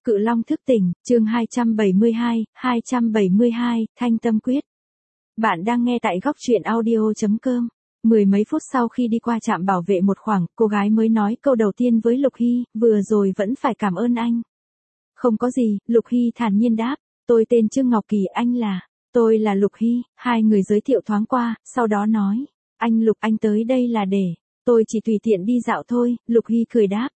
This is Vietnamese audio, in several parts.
Cự Long thức tỉnh, chương 272, Thanh Tâm Quyết. Bạn đang nghe tại góc truyện audio.com. Mười mấy phút sau khi đi qua trạm bảo vệ một khoảng, cô gái mới nói câu đầu tiên với Lục Hy, vừa rồi vẫn phải cảm ơn anh. Không có gì, Lục Hy thản nhiên đáp, tôi tên Trương Ngọc Kỳ, anh là, tôi là Lục Hy, hai người giới thiệu thoáng qua, sau đó nói, anh Lục, anh tới đây là để, tôi chỉ tùy tiện đi dạo thôi, Lục Hy cười đáp.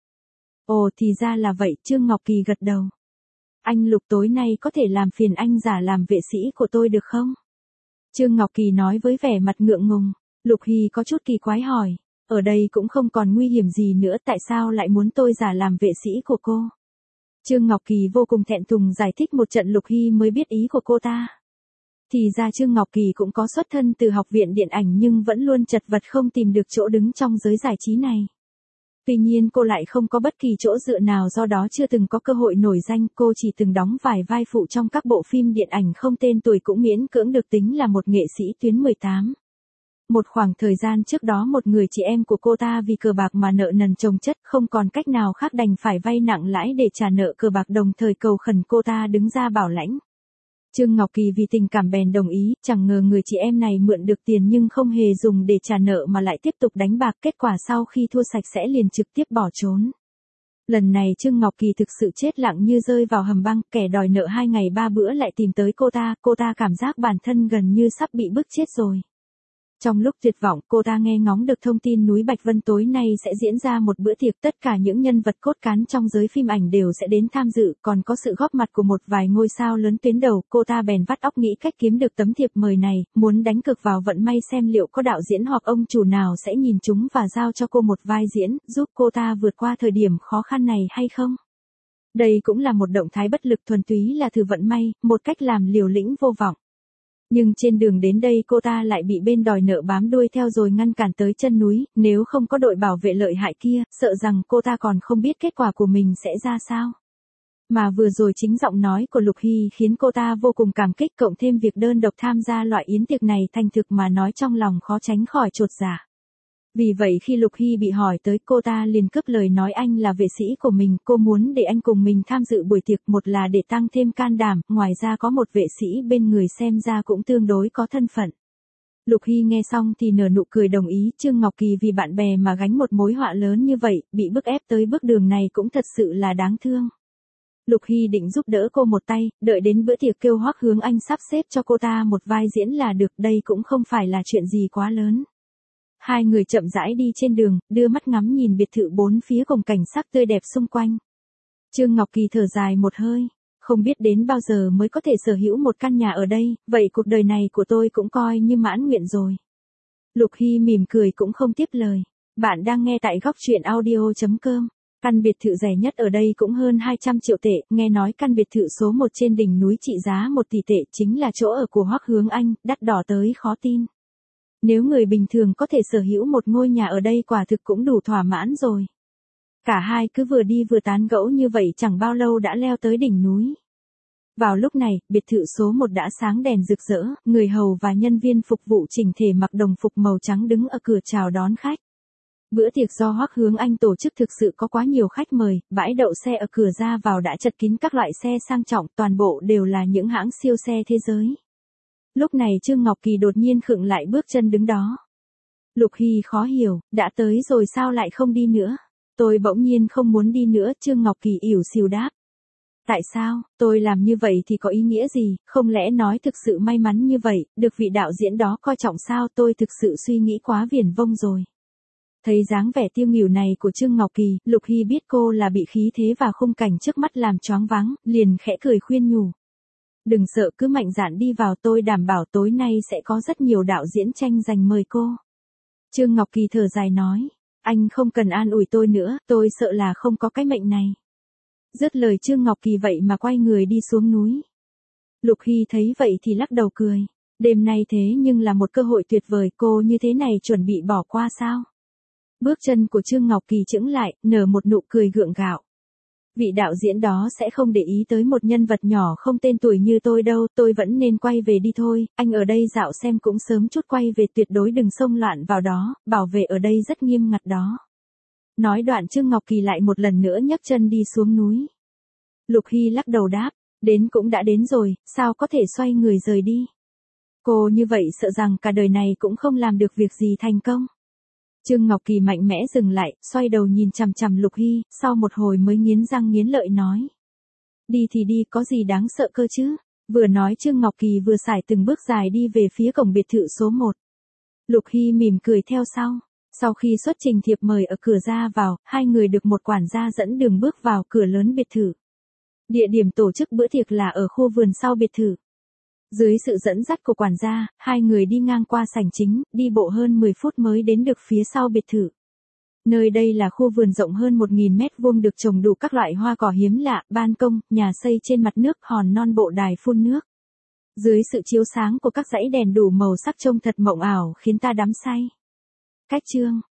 Ồ thì ra là vậy, Trương Ngọc Kỳ gật đầu. Anh Lục, tối nay có thể làm phiền anh giả làm vệ sĩ của tôi được không? Trương Ngọc Kỳ nói với vẻ mặt ngượng ngùng. Lục Hy có chút kỳ quái hỏi, ở đây cũng không còn nguy hiểm gì nữa, tại sao lại muốn tôi giả làm vệ sĩ của cô? Trương Ngọc Kỳ vô cùng thẹn thùng giải thích một trận, Lục Hy mới biết ý của cô ta. Thì ra Trương Ngọc Kỳ cũng có xuất thân từ học viện điện ảnh nhưng vẫn luôn chật vật không tìm được chỗ đứng trong giới giải trí này. Tuy nhiên cô lại không có bất kỳ chỗ dựa nào, do đó chưa từng có cơ hội nổi danh, cô chỉ từng đóng vài vai phụ trong các bộ phim điện ảnh không tên tuổi, cũng miễn cưỡng được tính là một nghệ sĩ tuyến 18. Một khoảng thời gian trước đó, một người chị em của cô ta vì cờ bạc mà nợ nần chồng chất, không còn cách nào khác đành phải vay nặng lãi để trả nợ cờ bạc, đồng thời cầu khẩn cô ta đứng ra bảo lãnh. Trương Ngọc Kỳ vì tình cảm bèn đồng ý, chẳng ngờ người chị em này mượn được tiền nhưng không hề dùng để trả nợ mà lại tiếp tục đánh bạc, kết quả sau khi thua sạch sẽ liền trực tiếp bỏ trốn. Lần này Trương Ngọc Kỳ thực sự chết lặng như rơi vào hầm băng, kẻ đòi nợ 2 ngày 3 bữa lại tìm tới cô ta cảm giác bản thân gần như sắp bị bức chết rồi. Trong lúc tuyệt vọng, cô ta nghe ngóng được thông tin núi Bạch Vân tối nay sẽ diễn ra một bữa tiệc, tất cả những nhân vật cốt cán trong giới phim ảnh đều sẽ đến tham dự, còn có sự góp mặt của một vài ngôi sao lớn tuyến đầu, cô ta bèn vắt óc nghĩ cách kiếm được tấm thiệp mời này, muốn đánh cược vào vận may xem liệu có đạo diễn hoặc ông chủ nào sẽ nhìn chúng và giao cho cô một vai diễn, giúp cô ta vượt qua thời điểm khó khăn này hay không. Đây cũng là một động thái bất lực, thuần túy là thử vận may, một cách làm liều lĩnh vô vọng. Nhưng trên đường đến đây cô ta lại bị bên đòi nợ bám đuôi theo rồi ngăn cản tới chân núi, nếu không có đội bảo vệ lợi hại kia, sợ rằng cô ta còn không biết kết quả của mình sẽ ra sao. Mà vừa rồi chính giọng nói của Lục Hy khiến cô ta vô cùng cảm kích, cộng thêm việc đơn độc tham gia loại yến tiệc này, thành thực mà nói trong lòng khó tránh khỏi chột dạ. Vì vậy khi Lục Hy bị hỏi tới, cô ta liền cướp lời nói anh là vệ sĩ của mình, cô muốn để anh cùng mình tham dự buổi tiệc, một là để tăng thêm can đảm, ngoài ra có một vệ sĩ bên người xem ra cũng tương đối có thân phận. Lục Hy nghe xong thì nở nụ cười đồng ý, Trương Ngọc Kỳ vì bạn bè mà gánh một mối họa lớn như vậy, bị bức ép tới bước đường này cũng thật sự là đáng thương. Lục Hy định giúp đỡ cô một tay, đợi đến bữa tiệc kêu Hoắc Hướng Anh sắp xếp cho cô ta một vai diễn là được, đây cũng không phải là chuyện gì quá lớn. Hai người chậm rãi đi trên đường, đưa mắt ngắm nhìn biệt thự bốn phía cùng cảnh sắc tươi đẹp xung quanh. Trương Ngọc Kỳ thở dài một hơi, không biết đến bao giờ mới có thể sở hữu một căn nhà ở đây, vậy cuộc đời này của tôi cũng coi như mãn nguyện rồi. Lục Hy mỉm cười cũng không tiếp lời. Bạn đang nghe tại góc truyện audio.com. Căn biệt thự rẻ nhất ở đây cũng hơn 200 triệu tệ, nghe nói căn biệt thự số 1 trên đỉnh núi trị giá 1 tỷ tệ, chính là chỗ ở của Hoắc Hướng Anh, đắt đỏ tới khó tin. Nếu người bình thường có thể sở hữu một ngôi nhà ở đây quả thực cũng đủ thỏa mãn rồi. Cả hai cứ vừa đi vừa tán gẫu như vậy, chẳng bao lâu đã leo tới đỉnh núi. Vào lúc này, biệt thự số 1 đã sáng đèn rực rỡ, người hầu và nhân viên phục vụ chỉnh thể mặc đồng phục màu trắng đứng ở cửa chào đón khách. Bữa tiệc do Hoắc Hướng Anh tổ chức thực sự có quá nhiều khách mời, bãi đậu xe ở cửa ra vào đã chật kín các loại xe sang trọng, toàn bộ đều là những hãng siêu xe thế giới. Lúc này Trương Ngọc Kỳ đột nhiên khựng lại bước chân đứng đó. Lục Hy khó hiểu, đã tới rồi sao lại không đi nữa? Tôi bỗng nhiên không muốn đi nữa, Trương Ngọc Kỳ ỉu xìu đáp. Tại sao, tôi làm như vậy thì có ý nghĩa gì, không lẽ nói thực sự may mắn như vậy, được vị đạo diễn đó coi trọng sao, tôi thực sự suy nghĩ quá viển vông rồi. Thấy dáng vẻ tiêu nghỉu này của Trương Ngọc Kỳ, Lục Hy biết cô là bị khí thế và khung cảnh trước mắt làm choáng váng, liền khẽ cười khuyên nhủ. Đừng sợ, cứ mạnh dạn đi vào, tôi đảm bảo tối nay sẽ có rất nhiều đạo diễn tranh giành mời cô. Trương Ngọc Kỳ thở dài nói, anh không cần an ủi tôi nữa, tôi sợ là không có cái mệnh này. Dứt lời Trương Ngọc Kỳ vậy mà quay người đi xuống núi. Lục Hy thấy vậy thì lắc đầu cười, đêm nay thế nhưng là một cơ hội tuyệt vời, cô như thế này chuẩn bị bỏ qua sao? Bước chân của Trương Ngọc Kỳ chững lại, nở một nụ cười gượng gạo. Vị đạo diễn đó sẽ không để ý tới một nhân vật nhỏ không tên tuổi như tôi đâu, tôi vẫn nên quay về đi thôi, anh ở đây dạo xem cũng sớm chút quay về, tuyệt đối đừng xông loạn vào đó, bảo vệ ở đây rất nghiêm ngặt đó. Nói đoạn Trương Ngọc Kỳ lại một lần nữa nhấc chân đi xuống núi. Lục Hy lắc đầu đáp, đến cũng đã đến rồi, sao có thể xoay người rời đi. Cô như vậy sợ rằng cả đời này cũng không làm được việc gì thành công. Trương Ngọc Kỳ mạnh mẽ dừng lại, xoay đầu nhìn chằm chằm Lục Hy, sau một hồi mới nghiến răng nghiến lợi nói. Đi thì đi, có gì đáng sợ cơ chứ. Vừa nói Trương Ngọc Kỳ vừa sải từng bước dài đi về phía cổng biệt thự số 1. Lục Hy mỉm cười theo sau. Sau khi xuất trình thiệp mời ở cửa ra vào, hai người được một quản gia dẫn đường bước vào cửa lớn biệt thự. Địa điểm tổ chức bữa tiệc là ở khu vườn sau biệt thự. Dưới sự dẫn dắt của quản gia, hai người đi ngang qua sảnh chính, đi bộ hơn 10 phút mới đến được phía sau biệt thự. Nơi đây là khu vườn rộng hơn 1.000 mét vuông được trồng đủ các loại hoa cỏ hiếm lạ, ban công, nhà xây trên mặt nước, hòn non bộ đài phun nước. Dưới sự chiếu sáng của các dãy đèn đủ màu sắc trông thật mộng ảo khiến ta đắm say. Cách chương